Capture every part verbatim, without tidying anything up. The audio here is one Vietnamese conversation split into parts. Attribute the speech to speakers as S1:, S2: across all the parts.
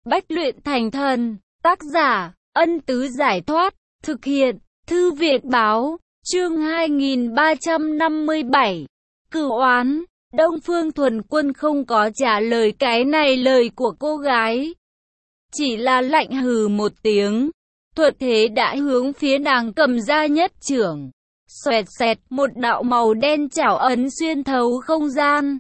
S1: Bách luyện thành thần. Tác giả, Ân Tứ Giải Thoát. Thực hiện, Thư Viện Báo. Chương hai nghìn ba trăm năm mươi bảy. Cửu oán. Đông Phương Thuần Quân không có trả lời cái này lời của cô gái. Chỉ là lạnh hừ một tiếng. Thuận thế đã hướng phía nàng cầm ra nhất chưởng. Xoẹt xẹt, một đạo màu đen chảo ấn xuyên thấu không gian.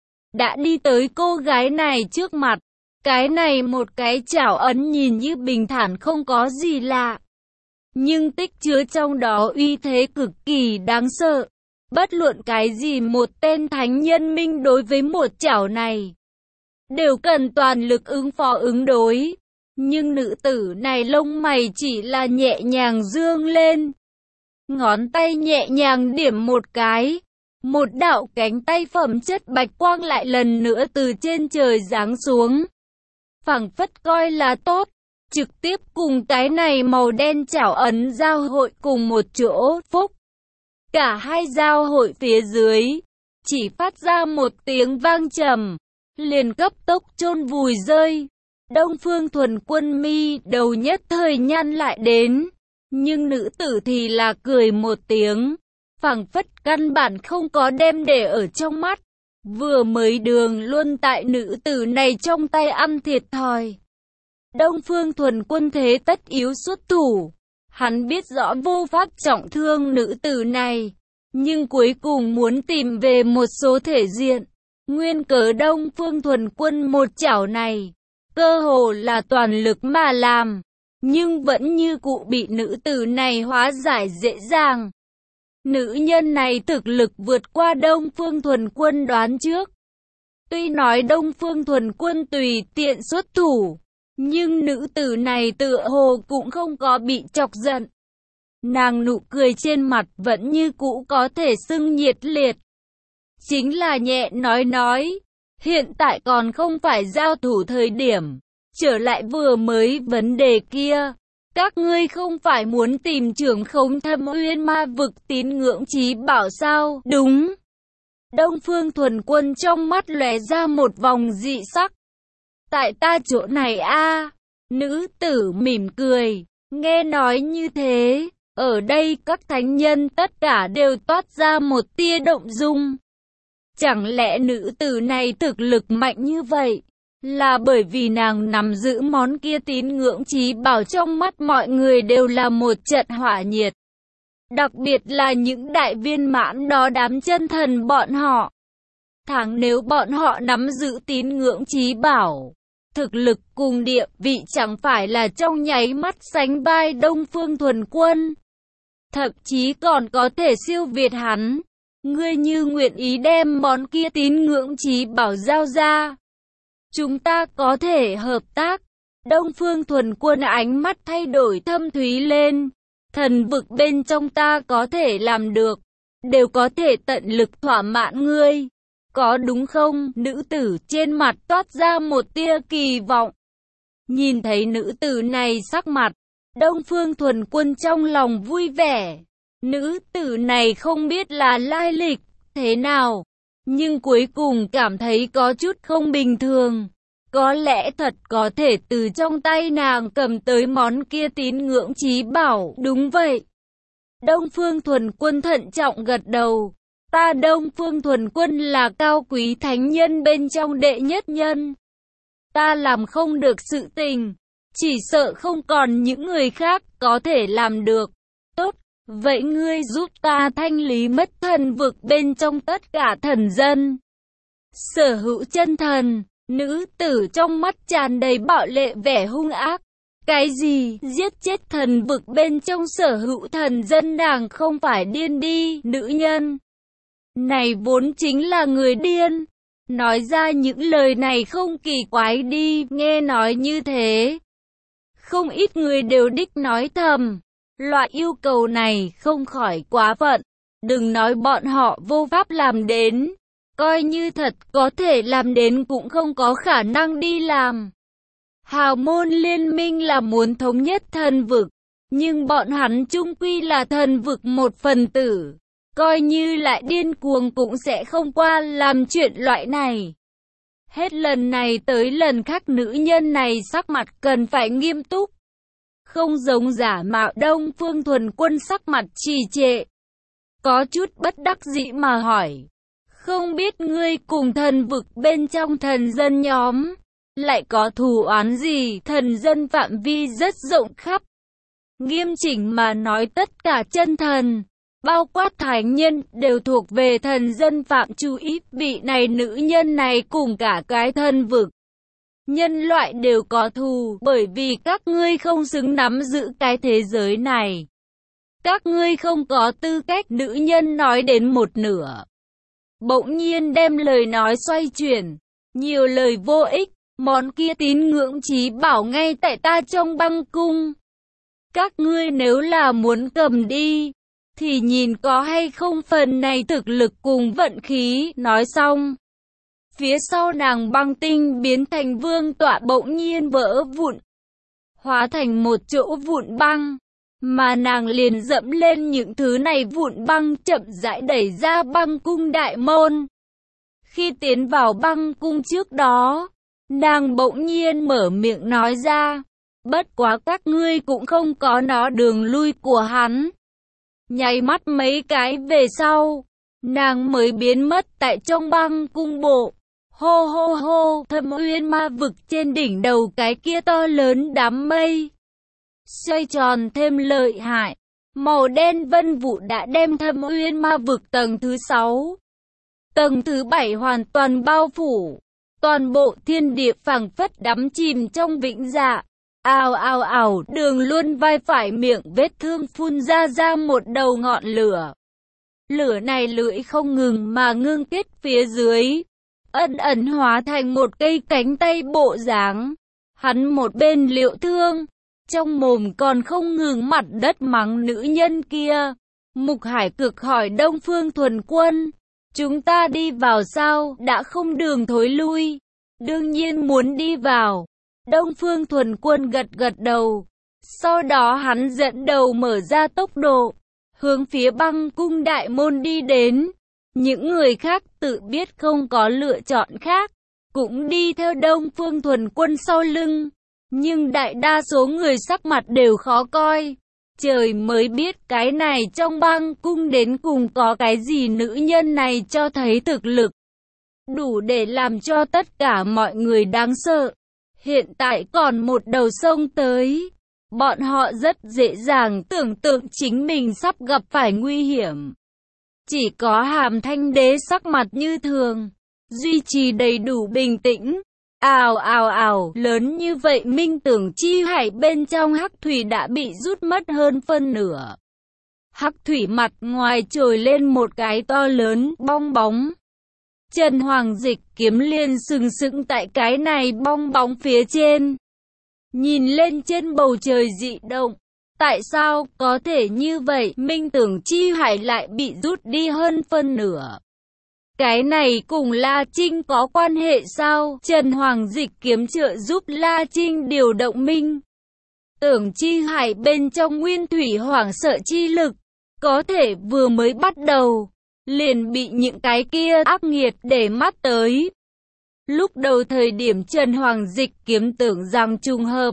S1: Đã đi tới cô gái này trước mặt. Cái này một cái chảo ấn nhìn như bình thản không có gì lạ. Nhưng tích chứa trong đó uy thế cực kỳ đáng sợ. Bất luận cái gì một tên thánh nhân minh đối với một chảo này đều cần toàn lực ứng phó ứng đối. Nhưng nữ tử này lông mày chỉ là nhẹ nhàng dương lên. Ngón tay nhẹ nhàng điểm một cái. Một đạo cánh tay phẩm chất bạch quang lại lần nữa từ trên trời giáng xuống. Phảng phất coi là tốt. Trực tiếp cùng cái này màu đen chảo ấn giao hội cùng một chỗ, phúc. Cả hai giao hội phía dưới, chỉ phát ra một tiếng vang trầm, liền cấp tốc chôn vùi rơi. Đông Phương Thuần Quân mi đầu nhất thời nhăn lại đến, nhưng nữ tử thì là cười một tiếng, phảng phất căn bản không có đem để ở trong mắt. Vừa mới đường luôn tại nữ tử này trong tay ăn thiệt thòi. Đông Phương Thuần Quân thế tất yếu xuất thủ. Hắn biết rõ vô pháp trọng thương nữ tử này, nhưng cuối cùng muốn tìm về một số thể diện. Nguyên cớ Đông Phương Thuần Quân một chảo này, cơ hồ là toàn lực mà làm, nhưng vẫn như cụ bị nữ tử này hóa giải dễ dàng. Nữ nhân này thực lực vượt qua Đông Phương Thuần Quân đoán trước. Tuy nói Đông Phương Thuần Quân tùy tiện xuất thủ, nhưng nữ tử này tựa hồ cũng không có bị chọc giận. Nàng nụ cười trên mặt vẫn như cũ có thể xưng nhiệt liệt. Chính là nhẹ nói nói, hiện tại còn không phải giao thủ thời điểm. Trở lại vừa mới vấn đề kia, các ngươi không phải muốn tìm trưởng khống Thâm Uyên Ma vực tín ngưỡng chí bảo sao? Đúng. Đông Phương Thuần Quân trong mắt lóe ra một vòng dị sắc. Tại ta chỗ này a. Nữ tử mỉm cười, nghe nói như thế, ở đây các thánh nhân tất cả đều toát ra một tia động dung. Chẳng lẽ nữ tử này thực lực mạnh như vậy, là bởi vì nàng nắm giữ món kia tín ngưỡng chí bảo trong mắt mọi người đều là một trận hỏa nhiệt. Đặc biệt là những đại viên mãn đó đám chân thần bọn họ. Thẳng nếu bọn họ nắm giữ tín ngưỡng chí bảo, thực lực cùng địa vị chẳng phải là trong nháy mắt sánh vai Đông Phương Thuần Quân. Thậm chí còn có thể siêu việt hắn. Ngươi như nguyện ý đem món kia tín ngưỡng chí bảo giao ra, chúng ta có thể hợp tác. Đông Phương Thuần Quân ánh mắt thay đổi thâm thúy lên. Thần vực bên trong ta có thể làm được, đều có thể tận lực thỏa mãn ngươi. Có đúng không? Nữ tử trên mặt toát ra một tia kỳ vọng. Nhìn thấy nữ tử này sắc mặt, Đông Phương Thuần Quân trong lòng vui vẻ. Nữ tử này không biết là lai lịch thế nào, nhưng cuối cùng cảm thấy có chút không bình thường. Có lẽ thật có thể từ trong tay nàng cầm tới món kia tín ngưỡng chí bảo. Đúng vậy. Đông Phương Thuần Quân thận trọng gật đầu. Ta Đông Phương Thuần Quân là cao quý thánh nhân bên trong đệ nhất nhân. Ta làm không được sự tình, chỉ sợ không còn những người khác có thể làm được. Tốt, vậy ngươi giúp ta thanh lý mất thần vực bên trong tất cả thần dân. Sở hữu chân thần. Nữ tử trong mắt tràn đầy bạo lệ vẻ hung ác. Cái gì? Giết chết thần vực bên trong sở hữu thần dân? Nàng không phải điên đi. Nữ nhân này vốn chính là người điên. Nói ra những lời này không kỳ quái đi. Nghe nói như thế, không ít người đều đích nói thầm. Loại yêu cầu này không khỏi quá phận. Đừng nói bọn họ vô pháp làm đến, coi như thật có thể làm đến cũng không có khả năng đi làm. Hào môn liên minh là muốn thống nhất thần vực, nhưng bọn hắn chung quy là thần vực một phần tử. Coi như lại điên cuồng cũng sẽ không qua làm chuyện loại này. Hết lần này tới lần khác nữ nhân này sắc mặt cần phải nghiêm túc. Không giống giả mạo. Đông Phương Thuần Quân sắc mặt trì trệ. Có chút bất đắc dĩ mà hỏi. Không biết ngươi cùng thần vực bên trong thần dân nhóm lại có thù oán gì? Thần dân phạm vi rất rộng khắp. Nghiêm chỉnh mà nói tất cả chân thần, bao quát thánh nhân, đều thuộc về thần dân phạm chủ. Ít vị này nữ nhân này cùng cả cái thần vực nhân loại đều có thù, bởi vì các ngươi không xứng nắm giữ cái thế giới này. Các ngươi không có tư cách. Nữ nhân nói đến một nửa, bỗng nhiên đem lời nói xoay chuyển. Nhiều lời vô ích, món kia tín ngưỡng chí bảo ngay tại ta trong băng cung. Các ngươi nếu là muốn cầm đi, thì nhìn có hay không phần này thực lực cùng vận khí. Nói xong, phía sau nàng băng tinh biến thành vương tọa bỗng nhiên vỡ vụn, hóa thành một chỗ vụn băng, mà nàng liền dẫm lên những thứ này vụn băng, chậm rãi đẩy ra băng cung đại môn. Khi tiến vào băng cung trước đó, nàng bỗng nhiên mở miệng nói ra, bất quá các ngươi cũng không có nó đường lui của hắn. Nháy mắt mấy cái về sau, nàng mới biến mất tại trong băng cung bộ. Hô hô hô, Thâm Uyên ma vực trên đỉnh đầu cái kia to lớn đám mây xoay tròn thêm lợi hại. Màu đen vân vụ đã đem Thâm Uyên ma vực tầng thứ sáu, tầng thứ bảy hoàn toàn bao phủ. Toàn bộ thiên địa phảng phất đắm chìm trong vĩnh dạ. Ào ào ào, Đường Luân vai phải miệng vết thương phun ra ra một đầu ngọn lửa. Lửa này lưỡi không ngừng mà ngưng kết phía dưới, ẩn ẩn hóa thành một cây cánh tay bộ dáng. Hắn một bên liệu thương, trong mồm còn không ngừng mặt đất mắng nữ nhân kia. Mục Hải Cực hỏi Đông Phương Thuần Quân, chúng ta đi vào sao? Đã không đường thối lui, đương nhiên muốn đi vào. Đông Phương Thuần Quân gật gật đầu. Sau đó hắn dẫn đầu mở ra tốc độ, hướng phía băng cung đại môn đi đến. Những người khác tự biết không có lựa chọn khác, cũng đi theo Đông Phương Thuần Quân sau lưng. Nhưng đại đa số người sắc mặt đều khó coi. Trời mới biết cái này trong băng cung đến cùng có cái gì. Nữ nhân này cho thấy thực lực đủ để làm cho tất cả mọi người đáng sợ. Hiện tại còn một đầu sông tới, bọn họ rất dễ dàng tưởng tượng chính mình sắp gặp phải nguy hiểm. Chỉ có Hàm Thanh Đế sắc mặt như thường, duy trì đầy đủ bình tĩnh. Ào ào ào, lớn như vậy Minh Tưởng Chi Hải bên trong hắc thủy đã bị rút mất hơn phân nửa. Hắc thủy mặt ngoài trồi lên một cái to lớn bong bóng. Trần Hoàng Dịch kiếm liền sừng sững tại cái này bong bóng phía trên. Nhìn lên trên bầu trời dị động. Tại sao có thể như vậy? Minh Tưởng Chi Hải lại bị rút đi hơn phân nửa. Cái này cùng La Trinh có quan hệ sao? Trần Hoàng Dịch kiếm trợ giúp La Trinh điều động Minh Tưởng Chi Hải bên trong nguyên thủy hoảng sợ chi lực, có thể vừa mới bắt đầu liền bị những cái kia ác nghiệt để mắt tới. Lúc đầu thời điểm Trần Hoàng Dịch kiếm tưởng rằng trùng hợp,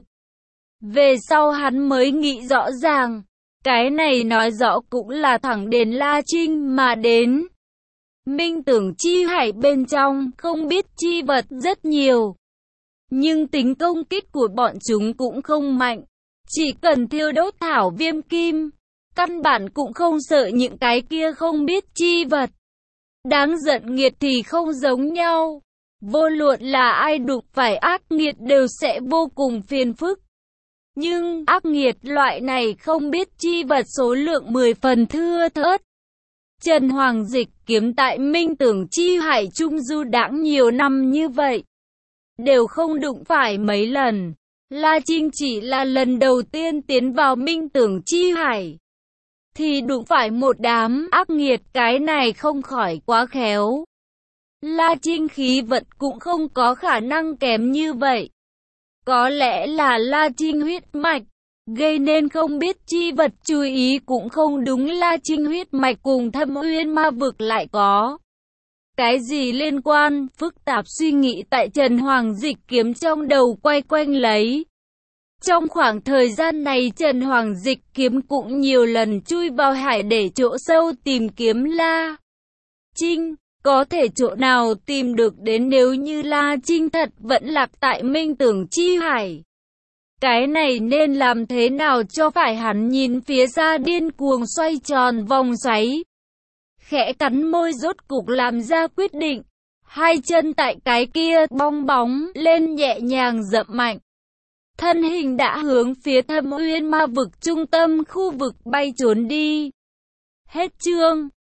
S1: về sau hắn mới nghĩ rõ ràng, cái này nói rõ cũng là thẳng đến La Trinh mà đến. Minh Tưởng Chi Hải bên trong không biết chi vật rất nhiều, nhưng tính công kích của bọn chúng cũng không mạnh. Chỉ cần thiêu đốt thảo viêm kim, căn bản cũng không sợ những cái kia không biết chi vật. Đáng giận nghiệt thì không giống nhau. Vô luận là ai đụng phải ác nghiệt đều sẽ vô cùng phiền phức. Nhưng ác nghiệt loại này không biết chi vật số lượng mười phần thưa thớt. Trần Hoàng Dịch kiếm tại Minh Tưởng Chi Hải trung du đãng nhiều năm như vậy, đều không đụng phải mấy lần. La Trinh chỉ là lần đầu tiên tiến vào Minh Tưởng Chi Hải, thì đụng phải một đám ác nghiệt, cái này không khỏi quá khéo. La Trinh khí vận cũng không có khả năng kém như vậy. Có lẽ là La Trinh huyết mạch gây nên không biết chi vật chú ý cũng không đúng. La Trinh huyết mạch cùng Thâm Uyên ma vực lại có Cái gì liên quan? Phức tạp suy nghĩ tại Trần Hoàng Dịch Kiếm trong đầu quay quanh lấy. Trong khoảng thời gian này Trần Hoàng Dịch Kiếm cũng nhiều lần chui vào hải để chỗ sâu tìm kiếm La Trinh. Có thể chỗ nào tìm được đến nếu như La Trinh thật vẫn lạc tại Minh Tưởng Chi Hải. Cái này nên làm thế nào cho phải? Hắn nhìn phía xa điên cuồng xoay tròn vòng xoáy. Khẽ cắn môi rốt cục làm ra quyết định. Hai chân tại cái kia bong bóng lên nhẹ nhàng dậm mạnh. Thân hình đã hướng phía Thâm Uyên Ma vực trung tâm khu vực bay trốn đi. Hết chương.